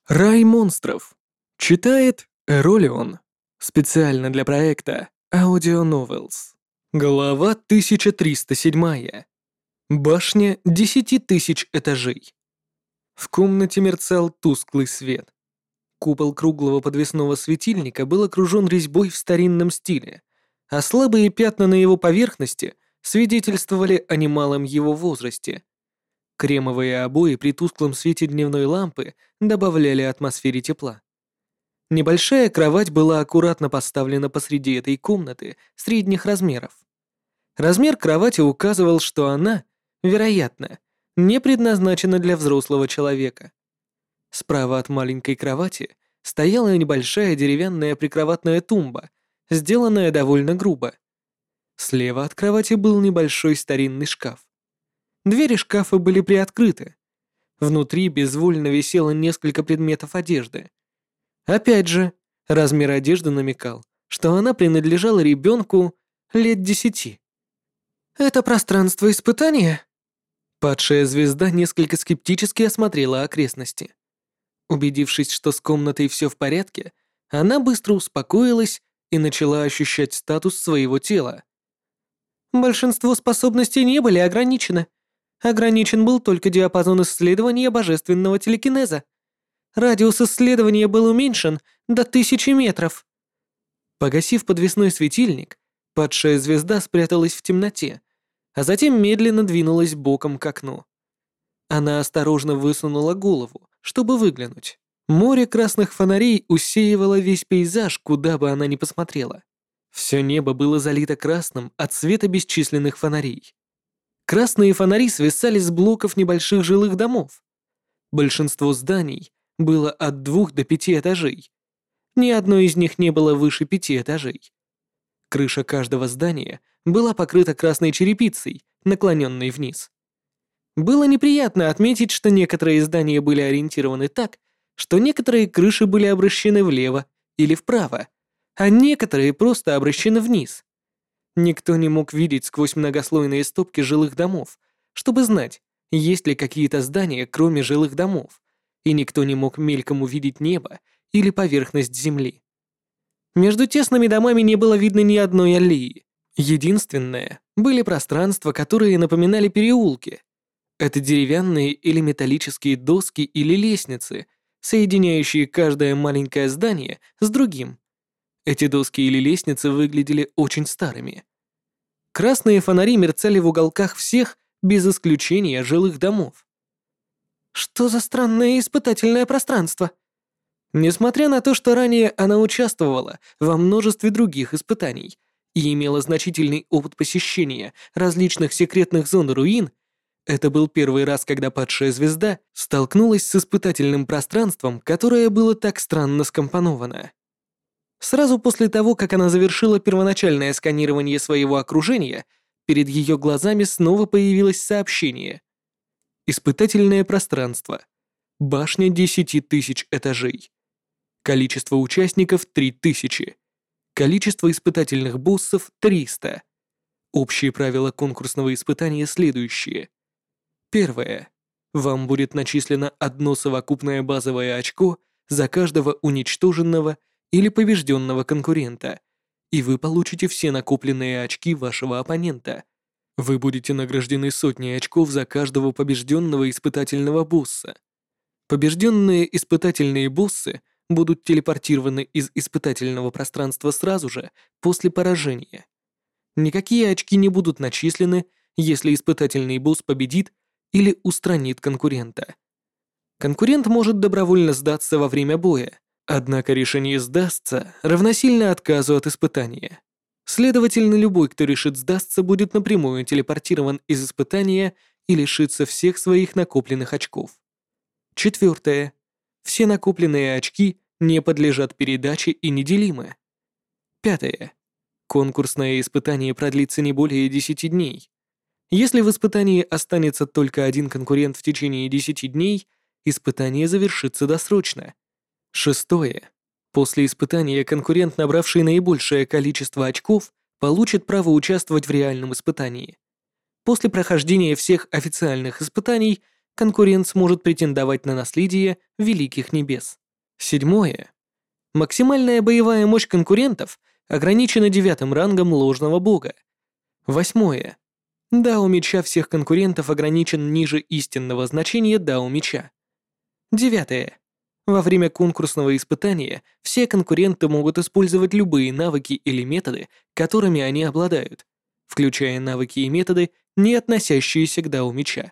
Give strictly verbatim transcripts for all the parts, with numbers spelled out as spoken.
Рай монстров. Читает Эролион. Специально для проекта Audio Novels. Глава тысяча триста семь. Башня десяти тысяч этажей. В комнате мерцал тусклый свет. Купол круглого подвесного светильника был окружен резьбой в старинном стиле, а слабые пятна на его поверхности свидетельствовали о немалом его возрасте. Кремовые обои при тусклом свете дневной лампы добавляли атмосфере тепла. Небольшая кровать была аккуратно поставлена посреди этой комнаты средних размеров. Размер кровати указывал, что она, вероятно, не предназначена для взрослого человека. Справа от маленькой кровати стояла небольшая деревянная прикроватная тумба, сделанная довольно грубо. Слева от кровати был небольшой старинный шкаф. Двери шкафа были приоткрыты. Внутри безвольно висело несколько предметов одежды. Опять же, размер одежды намекал, что она принадлежала ребенку лет десяти. «Это пространство испытания?» Падшая звезда несколько скептически осмотрела окрестности. Убедившись, что с комнатой все в порядке, она быстро успокоилась и начала ощущать статус своего тела. Большинство способностей не были ограничены. Ограничен был только диапазон исследования божественного телекинеза. Радиус исследования был уменьшен до тысячи метров. Погасив подвесной светильник, падшая звезда спряталась в темноте, а затем медленно двинулась боком к окну. Она осторожно высунула голову, чтобы выглянуть. Море красных фонарей усеивало весь пейзаж, куда бы она ни посмотрела. Все небо было залито красным от света бесчисленных фонарей. Красные фонари свисали с блоков небольших жилых домов. Большинство зданий было от двух до пяти этажей. Ни одно из них не было выше пяти этажей. Крыша каждого здания была покрыта красной черепицей, наклоненной вниз. Было неприятно отметить, что некоторые здания были ориентированы так, что некоторые крыши были обращены влево или вправо, а некоторые просто обращены вниз. Никто не мог видеть сквозь многослойные стопки жилых домов, чтобы знать, есть ли какие-то здания, кроме жилых домов, и никто не мог мельком увидеть небо или поверхность земли. Между тесными домами не было видно ни одной аллеи. Единственное, были пространства, которые напоминали переулки. Это деревянные или металлические доски или лестницы, соединяющие каждое маленькое здание с другим. Эти доски или лестницы выглядели очень старыми. Красные фонари мерцали в уголках всех, без исключения жилых домов. Что за странное испытательное пространство? Несмотря на то, что ранее она участвовала во множестве других испытаний и имела значительный опыт посещения различных секретных зон руин, это был первый раз, когда падшая звезда столкнулась с испытательным пространством, которое было так странно скомпоновано. Сразу после того, как она завершила первоначальное сканирование своего окружения, перед ее глазами снова появилось сообщение. Испытательное пространство. Башня десяти тысяч этажей. Количество участников три тысячи. Количество испытательных боссов триста. Общие правила конкурсного испытания следующие. Первое. Вам будет начислено одно совокупное базовое очко за каждого уничтоженного или побежденного конкурента, и вы получите все накопленные очки вашего оппонента. Вы будете награждены сотней очков за каждого побежденного испытательного босса. Побежденные испытательные боссы будут телепортированы из испытательного пространства сразу же после поражения. Никакие очки не будут начислены, если испытательный босс победит или устранит конкурента. Конкурент может добровольно сдаться во время боя, однако решение «сдастся» равносильно отказу от испытания. Следовательно, любой, кто решит сдастся, будет напрямую телепортирован из испытания и лишится всех своих накопленных очков. Четвертое. Все накопленные очки не подлежат передаче и неделимы. Пятое. Конкурсное испытание продлится не более десяти дней. Если в испытании останется только один конкурент в течение десяти дней, испытание завершится досрочно. Шестое. После испытания конкурент, набравший наибольшее количество очков, получит право участвовать в реальном испытании. После прохождения всех официальных испытаний конкурент сможет претендовать на наследие Великих Небес. Седьмое. Максимальная боевая мощь конкурентов ограничена девятым рангом ложного бога. Восьмое. Дао меча всех конкурентов ограничен ниже истинного значения дао меча. Девятое. Во время конкурсного испытания все конкуренты могут использовать любые навыки или методы, которыми они обладают, включая навыки и методы, не относящиеся к дао меча.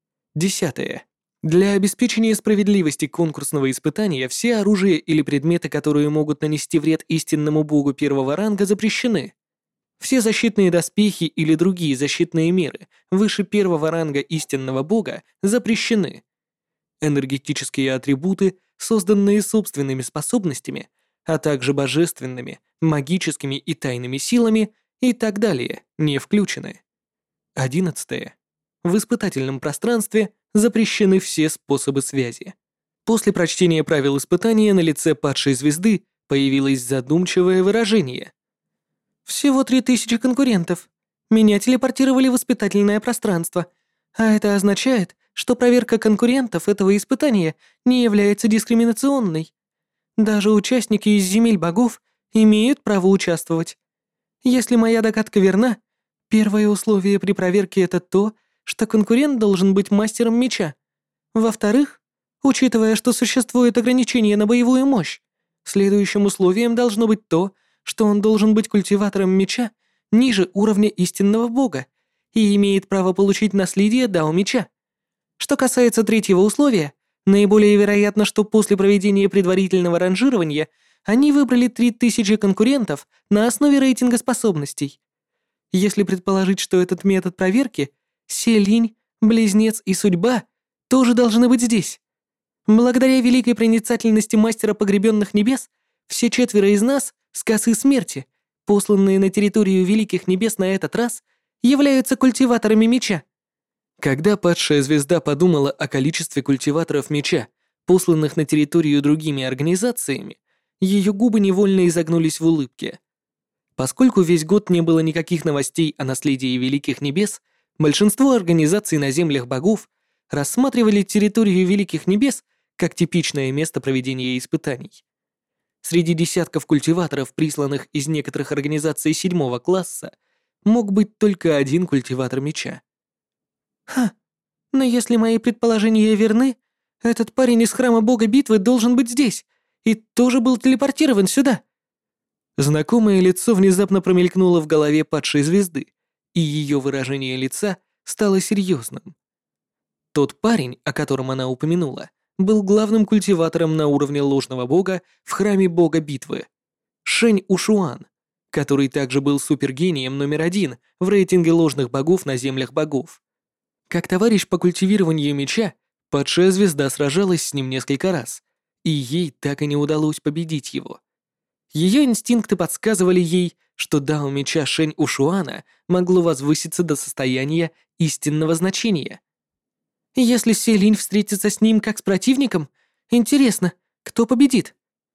Десятое. Для обеспечения справедливости конкурсного испытания все оружия или предметы, которые могут нанести вред истинному богу первого ранга, запрещены. Все защитные доспехи или другие защитные меры выше первого ранга истинного бога запрещены. Энергетические атрибуты, созданные собственными способностями, а также божественными, магическими и тайными силами и так далее, не включены. Одиннадцатое. В испытательном пространстве запрещены все способы связи. После прочтения правил испытания на лице падшей звезды появилось задумчивое выражение. «Всего три тысячи конкурентов. Меня телепортировали в испытательное пространство, а это означает, что проверка конкурентов этого испытания не является дискриминационной. Даже участники из земель богов имеют право участвовать. Если моя догадка верна, первое условие при проверке — это то, что конкурент должен быть мастером меча. Во-вторых, учитывая, что существует ограничение на боевую мощь, следующим условием должно быть то, что он должен быть культиватором меча ниже уровня истинного бога и имеет право получить наследие дао меча. Что касается третьего условия, наиболее вероятно, что после проведения предварительного ранжирования они выбрали три тысячи конкурентов на основе рейтинга способностей. Если предположить, что этот метод проверки, Селинь, Близнец и Судьба тоже должны быть здесь. Благодаря великой проницательности мастера погребенных небес, все четверо из нас с косы смерти, посланные на территорию Великих Небес на этот раз, являются культиваторами меча. Когда падшая звезда подумала о количестве культиваторов меча, посланных на территорию другими организациями, ее губы невольно изогнулись в улыбке. Поскольку весь год не было никаких новостей о наследии Великих Небес, большинство организаций на землях богов рассматривали территорию Великих Небес как типичное место проведения испытаний. Среди десятков культиваторов, присланных из некоторых организаций седьмого класса, мог быть только один культиватор меча. Ха, но если мои предположения верны, этот парень из храма бога битвы должен быть здесь и тоже был телепортирован сюда. Знакомое лицо внезапно промелькнуло в голове падшей звезды, и ее выражение лица стало серьезным. Тот парень, о котором она упомянула, был главным культиватором на уровне ложного бога в храме бога битвы, Шэнь Ушуан, который также был супергением номер один в рейтинге ложных богов на землях богов. Как товарищ по культивированию меча, падшая звезда сражалась с ним несколько раз, и ей так и не удалось победить его. Ее инстинкты подсказывали ей, что дао меча Шэнь Ушуана могло возвыситься до состояния истинного значения. Если Селинь встретится с ним как с противником, интересно, кто победит?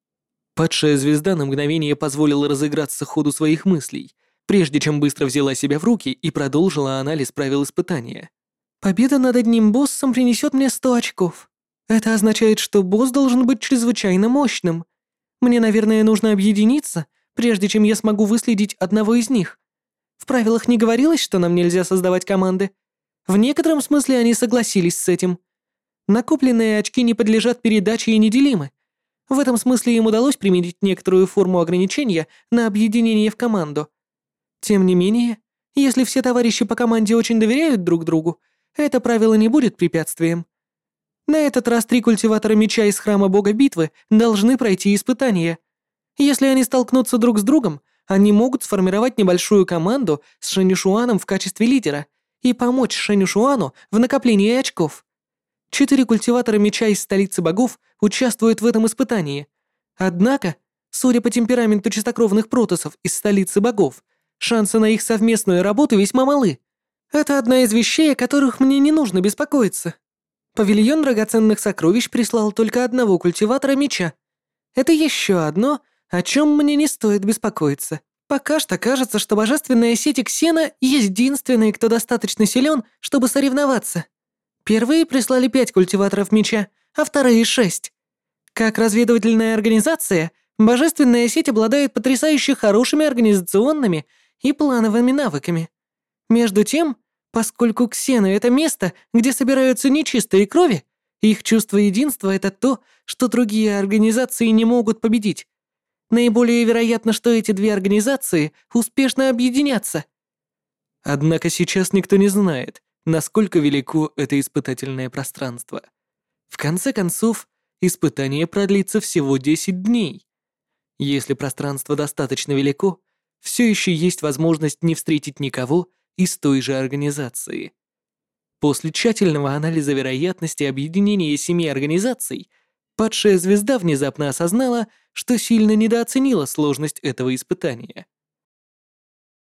Падшая звезда на мгновение позволила разыграться ходу своих мыслей, прежде чем быстро взяла себя в руки и продолжила анализ правил испытания. Победа над одним боссом принесет мне сто очков. Это означает, что босс должен быть чрезвычайно мощным. Мне, наверное, нужно объединиться, прежде чем я смогу выследить одного из них. В правилах не говорилось, что нам нельзя создавать команды. В некотором смысле они согласились с этим. Накопленные очки не подлежат передаче и неделимы. В этом смысле им удалось применить некоторую форму ограничения на объединение в команду. Тем не менее, если все товарищи по команде очень доверяют друг другу, это правило не будет препятствием. На этот раз три культиватора меча из храма бога битвы должны пройти испытания. Если они столкнутся друг с другом, они могут сформировать небольшую команду с Шэньшуаном в качестве лидера и помочь Шэньшуану в накоплении очков. Четыре культиватора меча из столицы богов участвуют в этом испытании. Однако, судя по темпераменту чистокровных протоссов из столицы богов, шансы на их совместную работу весьма малы. Это одна из вещей, о которых мне не нужно беспокоиться. Павильон драгоценных сокровищ прислал только одного культиватора меча. Это еще одно, о чем мне не стоит беспокоиться. Пока что кажется, что божественная сеть Ксена единственный, кто достаточно силен, чтобы соревноваться. Первые прислали пять культиваторов меча, а вторые — шесть. Как разведывательная организация, Божественная сеть обладает потрясающе хорошими организационными и плановыми навыками. Между тем, поскольку Ксены — это место, где собираются нечистые крови, их чувство единства — это то, что другие организации не могут победить. Наиболее вероятно, что эти две организации успешно объединятся. Однако сейчас никто не знает, насколько велико это испытательное пространство. В конце концов, испытание продлится всего десять дней. Если пространство достаточно велико, все еще есть возможность не встретить никого из той же организации. После тщательного анализа вероятности объединения семи организаций, падшая звезда внезапно осознала, что сильно недооценила сложность этого испытания.